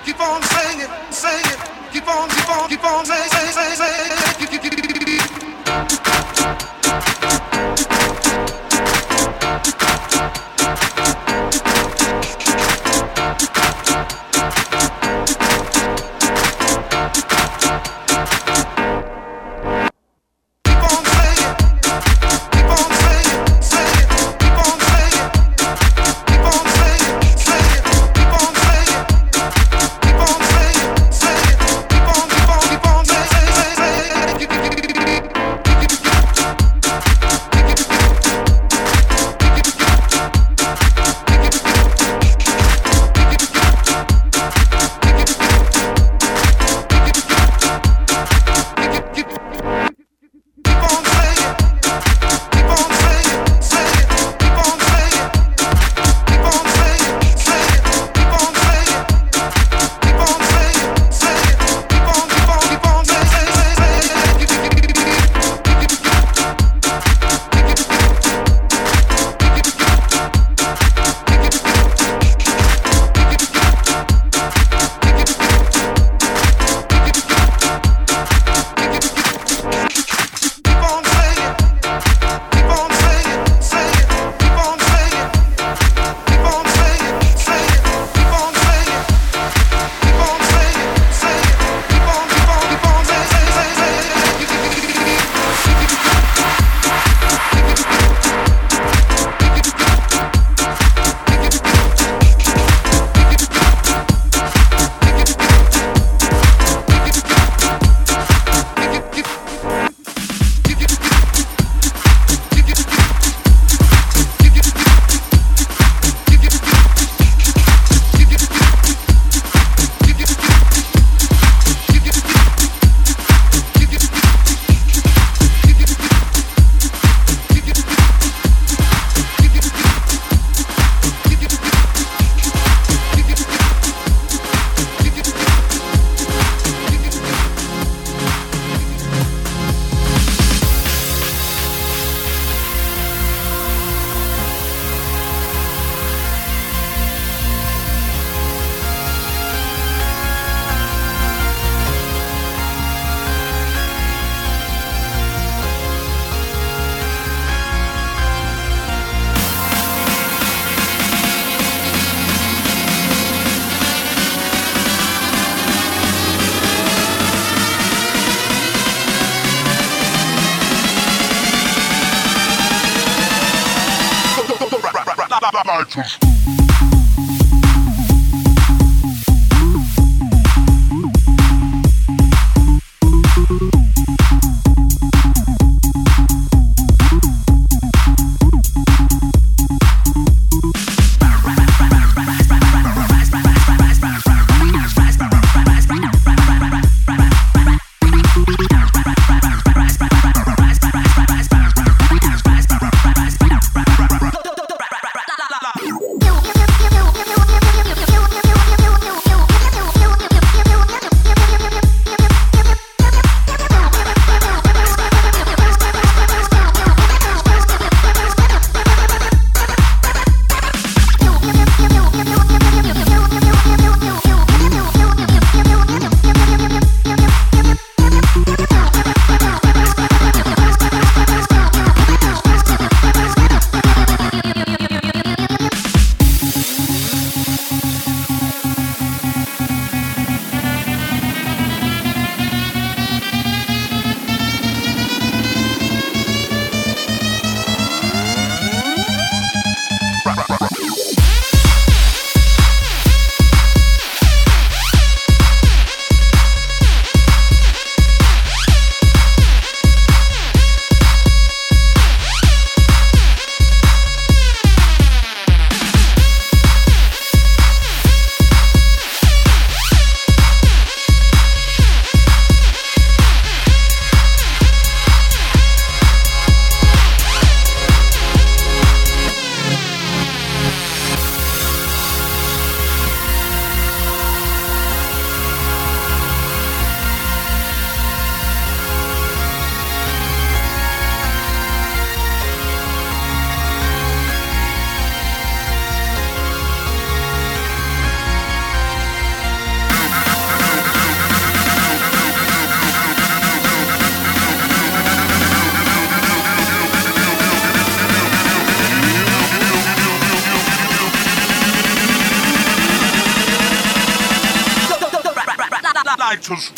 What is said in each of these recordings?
keep on saying, keep on saying, Nitrous. Yeah. Lighters.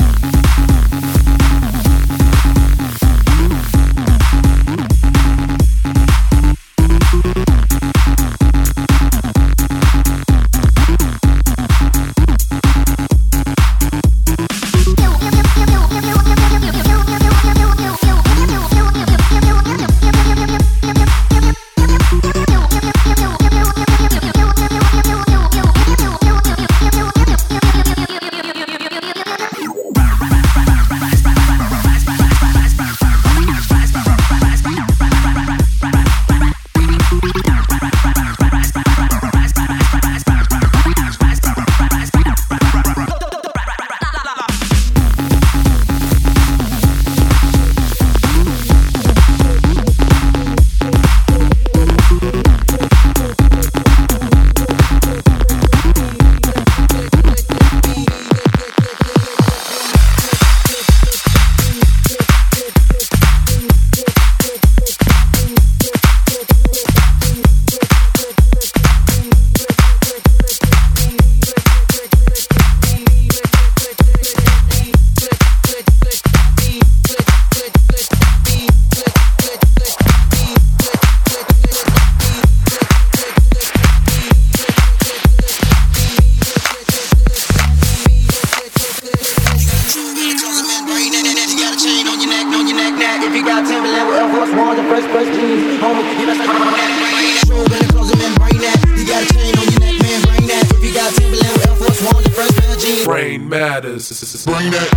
Brain matters. Bring that.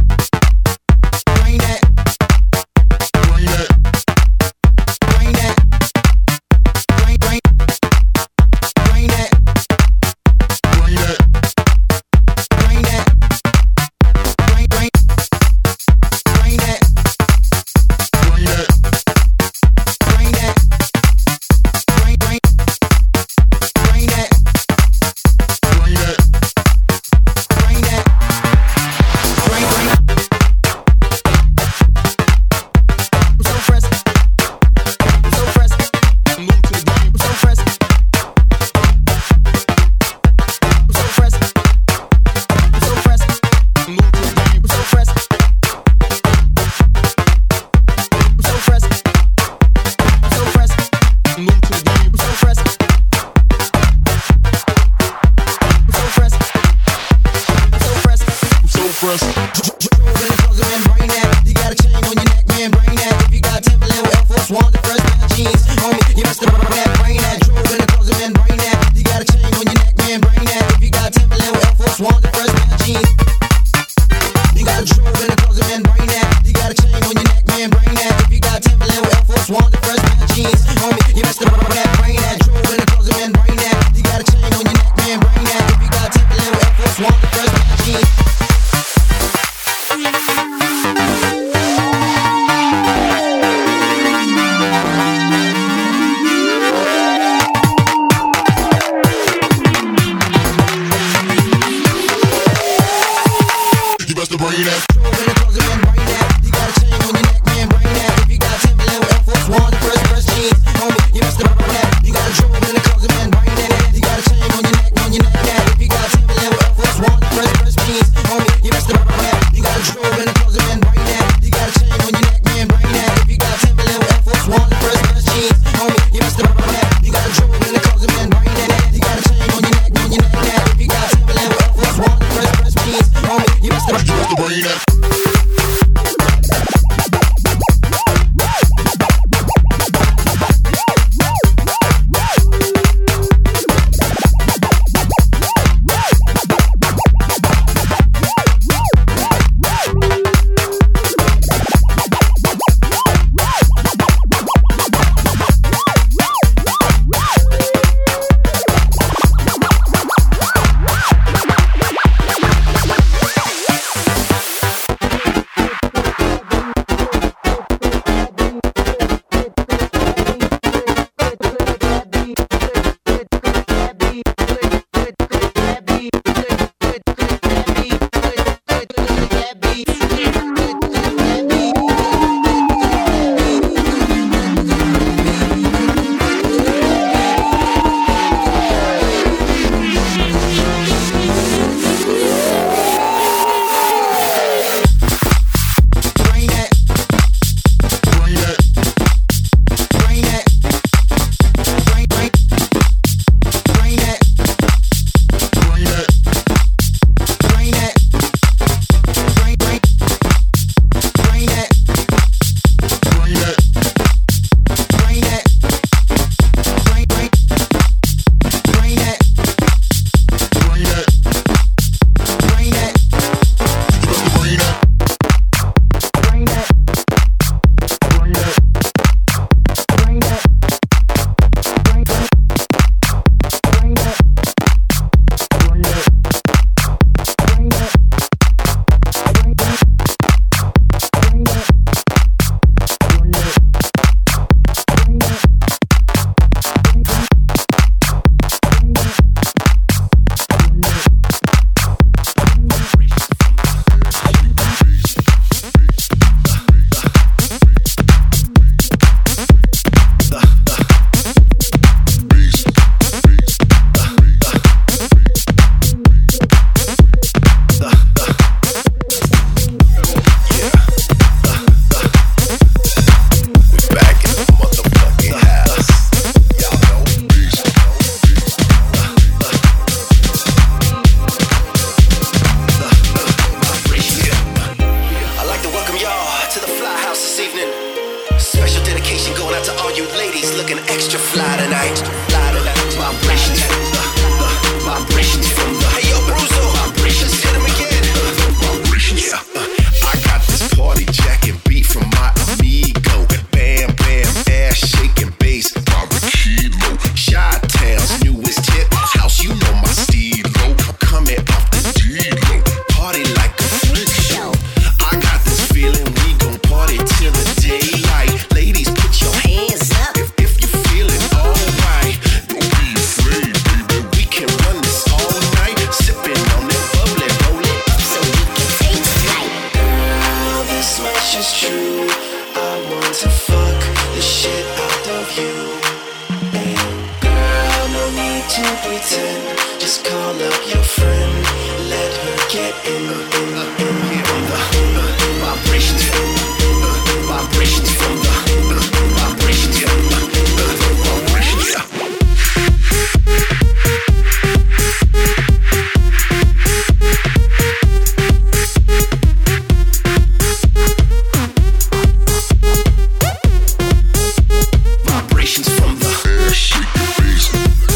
looking extra fly tonight. Vibrations, vibrations from the. Hey yo, Bruzo, vibrations, hit him again. Vibrations, yeah. I got this party jacket beat from my amigo. Bam, bam, ass shaking bass. Kilo. Chi-Town's newest hip house, you know my stilo. Coming off the D-Lo. Party like a freak show. I got this feeling we gon' party till the daylight. Ladies, put your hands up if you feeling alright. Don't be afraid, baby. We can run this all night. Sipping on that bubbly, roll it up so we can take flight. Girl, this much is true. I want to fuck the shit out of you. And girl, no need to pretend. Just call up your friend. Let her get in the vibrations, vibrations from the vibrations, vibrations, yeah. Vibrations from the air, shake your face.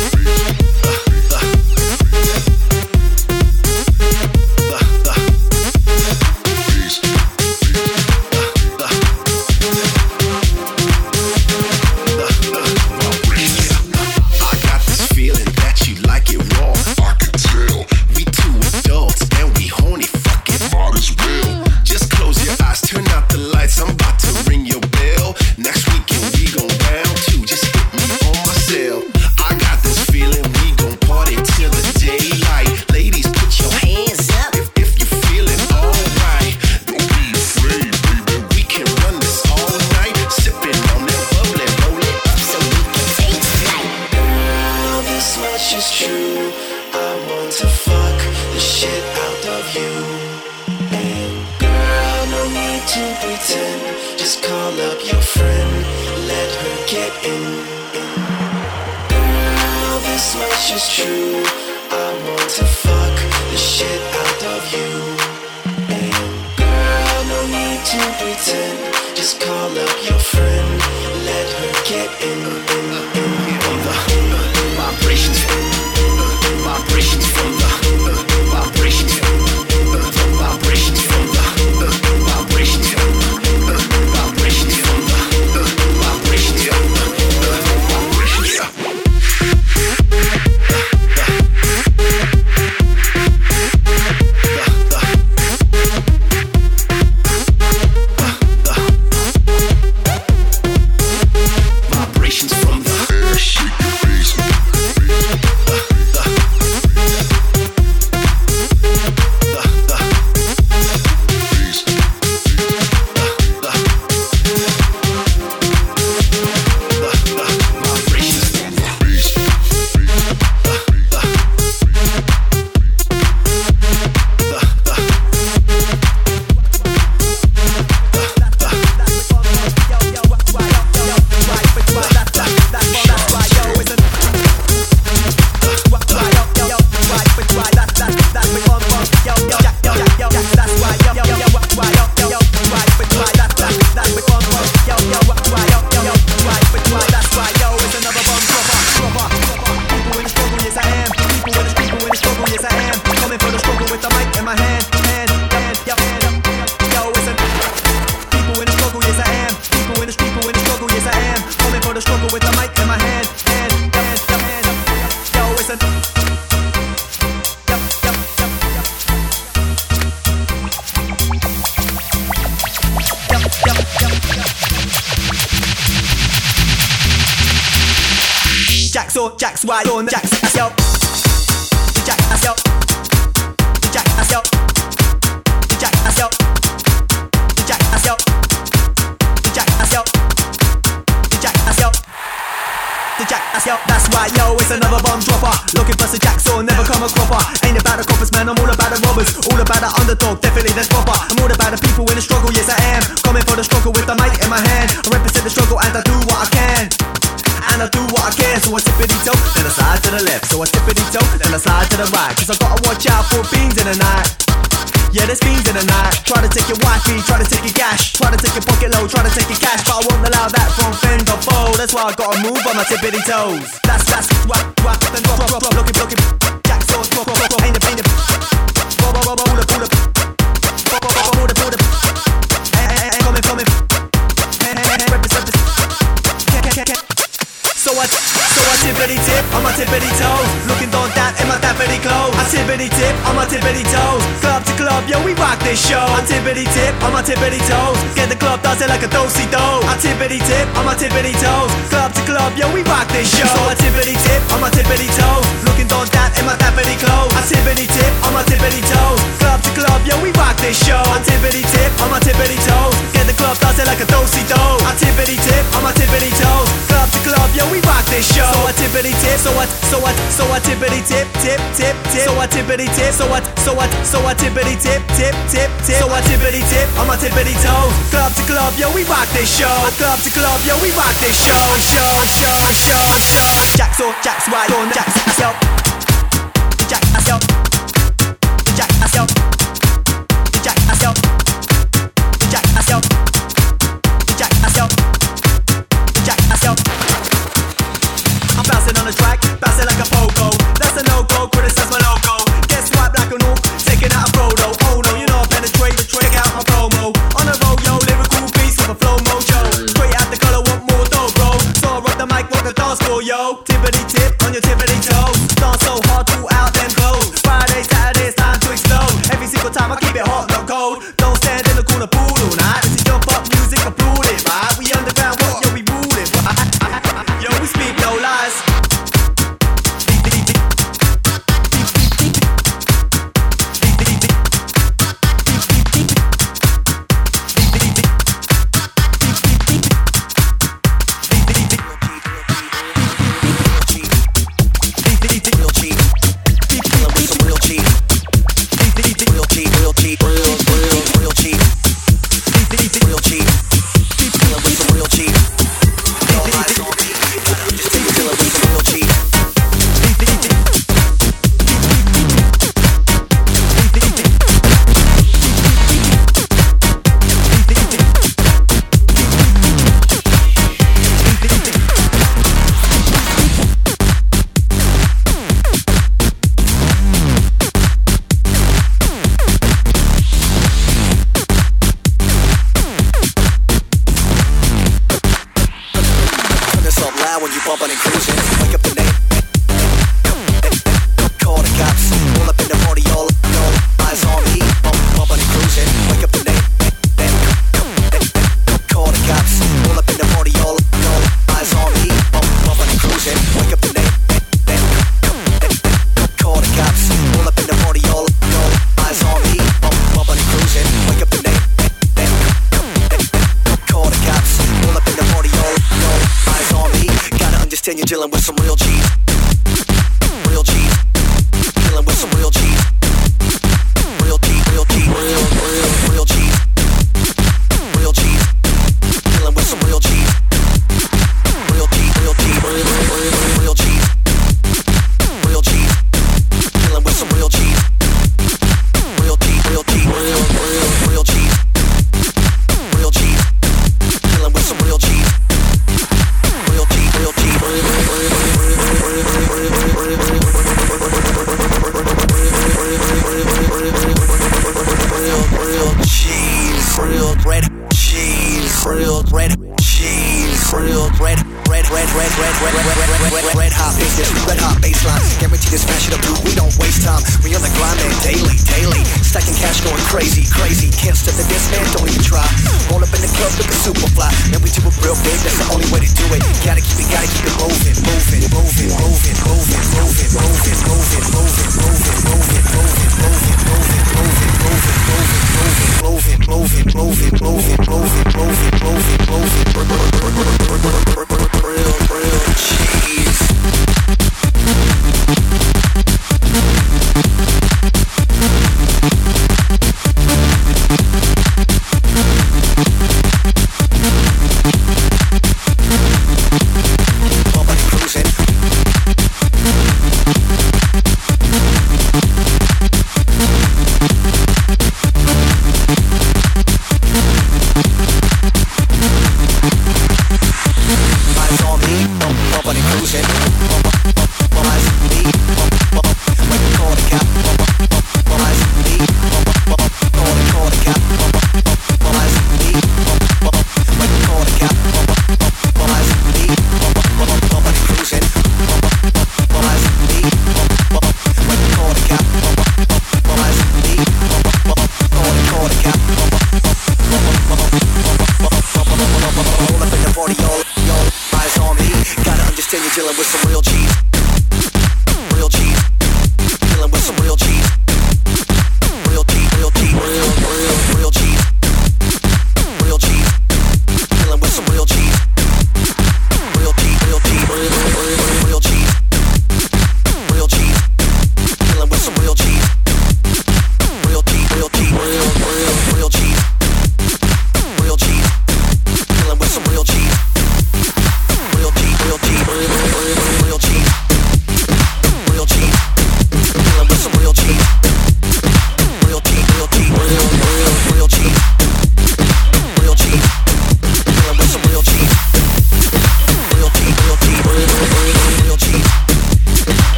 Jack's wide on Jack's yo. Jack yo. Jack yo. Jack yo. Jack yo. Jack yo. Jack yo. The Jack yo. That's why yo, it's another bomb dropper. Looking for the Jack so never come a cropper. Ain't about the coppers, man, I'm all about the robbers. All about the underdog, definitely that's proper. I'm all about the people in the struggle, yes I am. Coming for the struggle with the mic in my hand. I represent the struggle and I do what I can. And I do what I can, so I tippity-toe, then I slide to the left. So I tippity-toe, then I slide to the right. Cause I gotta watch out for beans in the night. Yeah, there's fiends in the night. Try to take your wifey, try to take your gash, try to take your pocket low, try to take your cash, but I won't allow that from friend or foe. That's why I gotta move on my tippity toes. That's whack, then drop, looking, jack sauce, paint the, pull up, coming, represent. So I tippity tip on my tippity toes, looking on that in my tappity clothes. I tippity tip on my tippity toes, club to club, yo, we rock this show. I tippity tip on my tippity toes, get the club dancing like a do-si-do. I tippity tip on my tippity toes, club to club, yo, we rock this show. So I tippity tip on my tippity toes, looking on that in my tappity clothes. I tippity tip on my tippity toes, club to club, yo, we rock this show. I tippity tip on my tippity toes, get the club dancing like a do-si-do. I tippity tip on my tippity toes, club to club, yo, we rock this show. So I tippity tip, so I tippity tip, tip. So I tippity tip, so I tippity tip. So I tippity tip on my tippity toes, club to club, yo, we rock this show. Club to club, yo, we rock this show. Jack's right on, Jack's yourself. Jack yourself. Jack yourself. Jack yourself. Jack yourself. Jack yourself. Jack yourself. I'm bouncing on the track, bouncing like a pogo. That's a no-go, criticize my logo. Get swiped like an orc, taking out a Frodo. Oh no, you know I penetrate the trick out my promo. On a roll, yo, lyrical beast with a flow mojo. Straight out the color, want more dough, bro. So I rock the mic, rock the dance floor, yo. Tippity tip on your tippity toes. Dance so hard, pull out them clothes. Friday, Saturday, it's time to explode. Every single time I keep it hot, not cold. Don't stand in the corner, pool all night. This is jump up music, applaud it, right? We underground, what, yo, we rule it, right? Yo, we speak no lies. You're dealing with some real cheese. Real cheese. Dealing with some real cheese. Real cheese, real cheese, real cheese. Real cheese. Dealing with some real cheese. Real cheese, real cheese, real cheese. Real cheese. Dealing with some real cheese. Real cheese, real cheese, real cheese. Real cheese. Dealing with some real cheese. Real cheese, real cheese. Real red cheese, real red cheese, real red hot business, red hot baseline. Guarantee this fashion up, we don't waste time. We on the grind, man, daily. Stacking cash, going crazy. Can't step the dance, man, don't even try. Roll up in the club, looking super fly. Man, we do it real big, that's the only way to do it. Gotta keep it moving. Real cheese.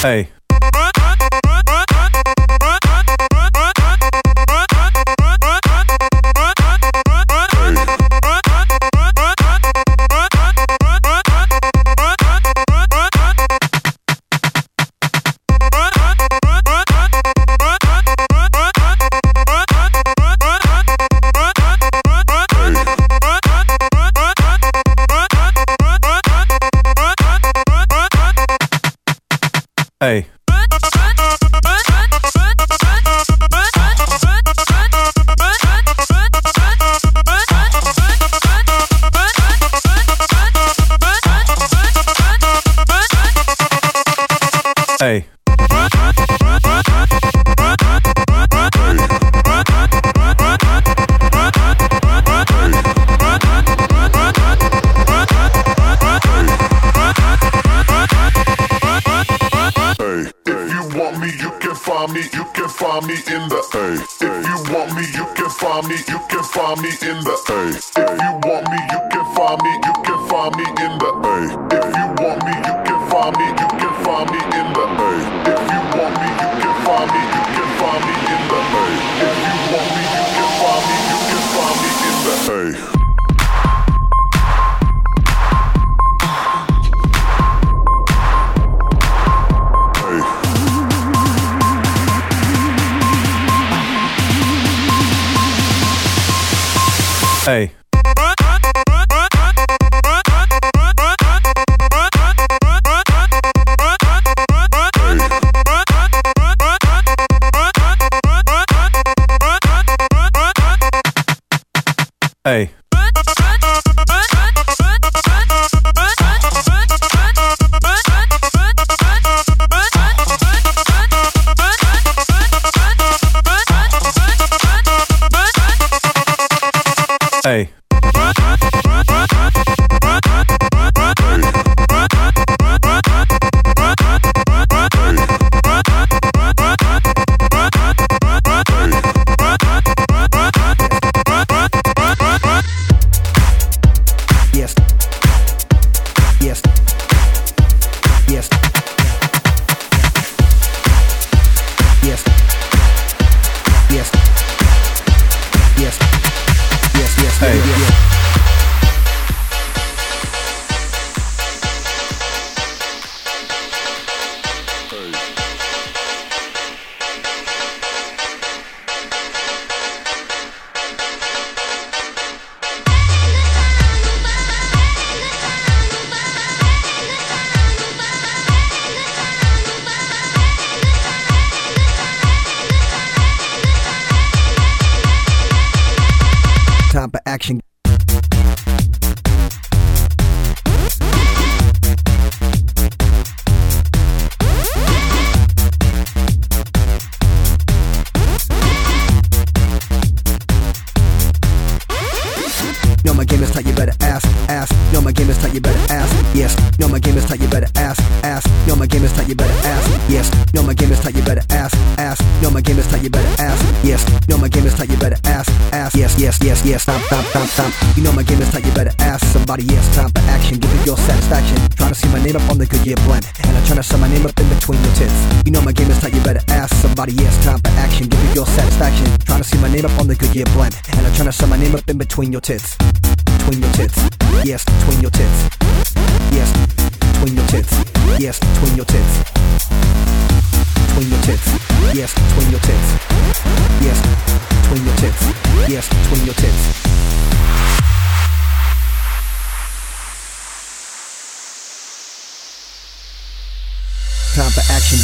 Hey. Hey. Hey. You can find me in the A. If you want me, you can find me. You can find me in the A. If you want me, you can find me. You can find me in the A. If you want me, you can find me. You can find me in the A. If you want me, you can find me. You can find me in the A. If you want me, you can find me. You can find me in the A. Hey. Hey. Hey. Yes. Yes. Yes. Yes. Yes. Yes. Yes, yes, hey. Yeah. Time for action. Know my game is tight, you better ask. Know my game is tight, you better ask. Yes. Know my game is tight, you better ask. Know my game is tight, you better ask. Yes. Know my game is tight, you better ask. Know my game is tight, you better ask. Yes. Know my game is tight, you better ask. Yes, yes, yes, yes. Stop. You know my game is tight, you better ask somebody. Yes. Time for action, give it your satisfaction. Trying to see my name up on the Goodyear blend, and I'm trying to set my name up in between your tits. You know my game is tight, you better ask somebody. Yes. Time for action, give it your satisfaction. Trying to see my name up on the Goodyear blend, and I'm trying to set my name up in between your tits. Between your tits, yes, between your tits, yes, between your tits, yes, between your tits, between your tits, yes, between your tits, yes, between your tits, yes, between your tits. Time for action.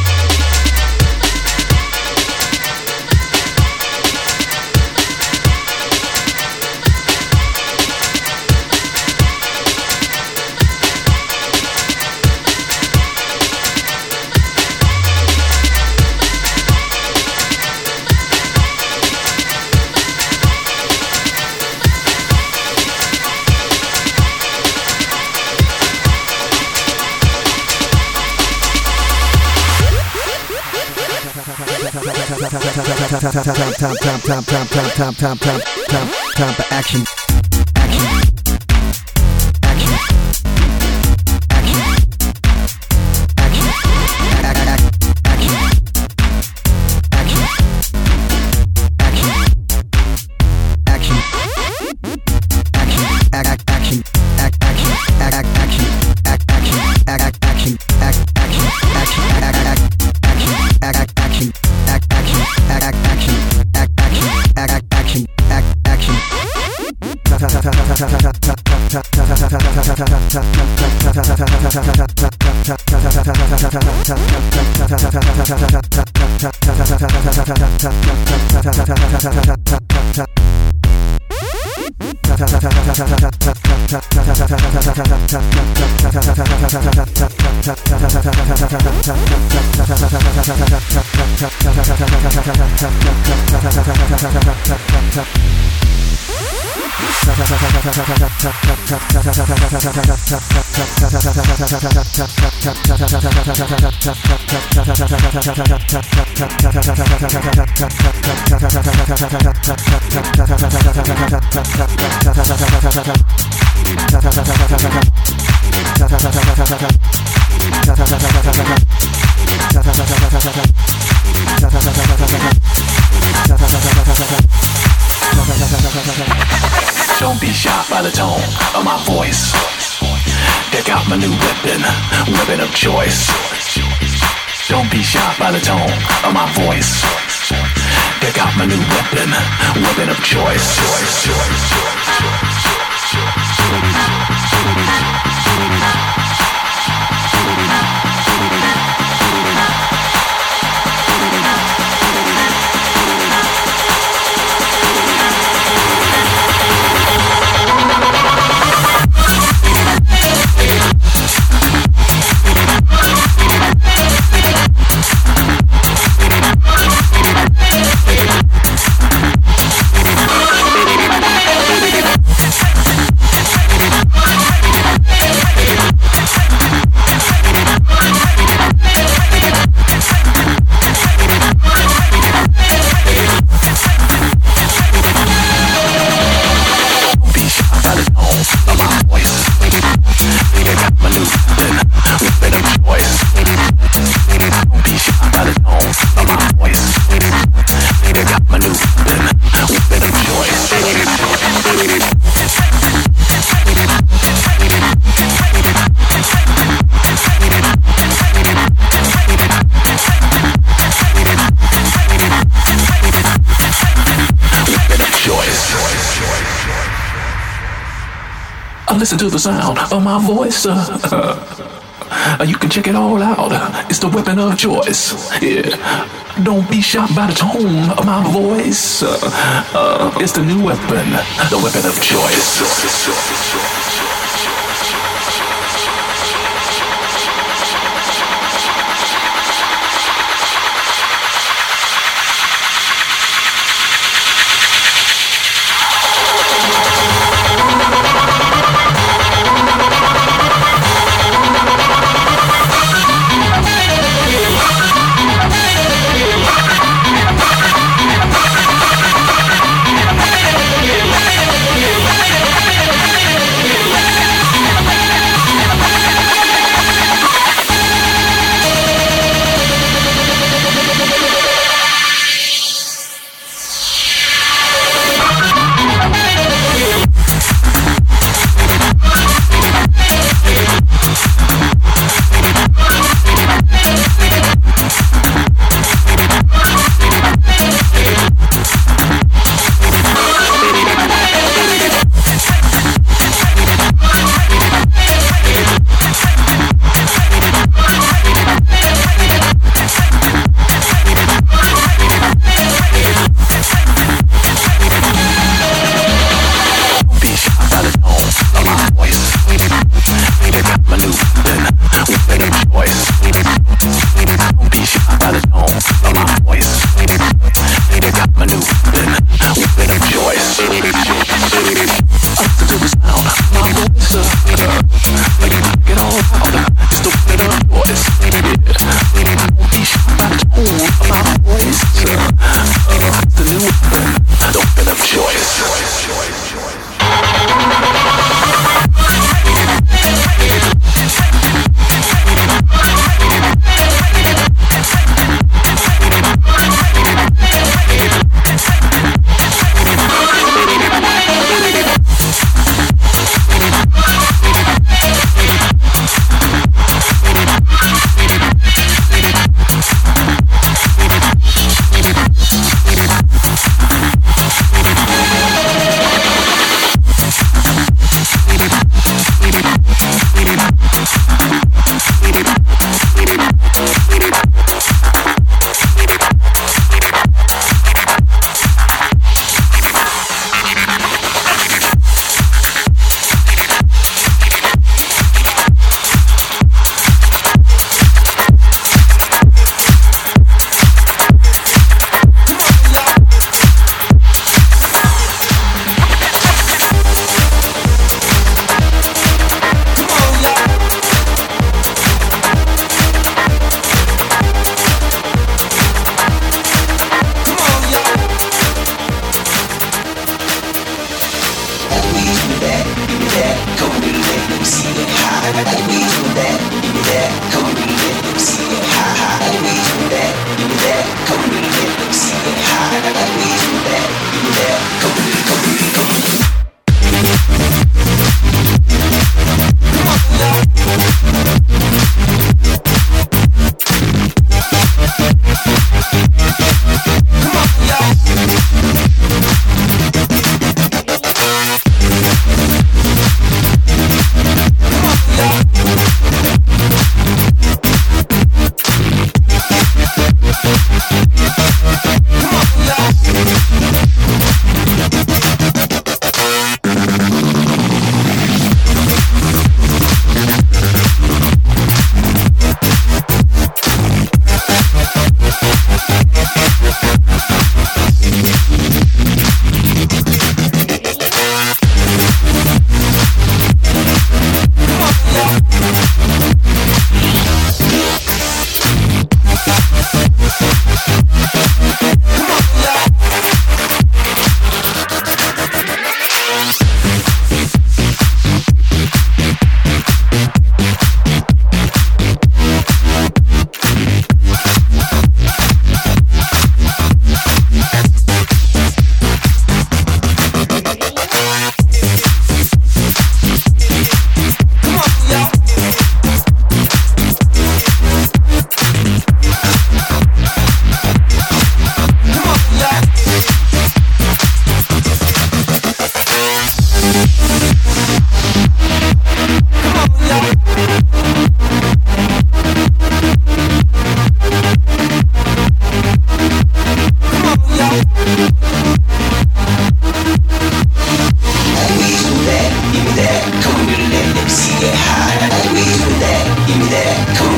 Time for action. Don't be shocked by the tone of my voice. Check out my new weapon, weapon of choice. Don't be shocked by the tone of my voice. Check out my new weapon, weapon of choice. Listen to the sound of my voice. You can check it all out. It's the weapon of choice. Yeah. Don't be shocked by the tone of my voice. It's the new weapon, the weapon of choice. Give me that, come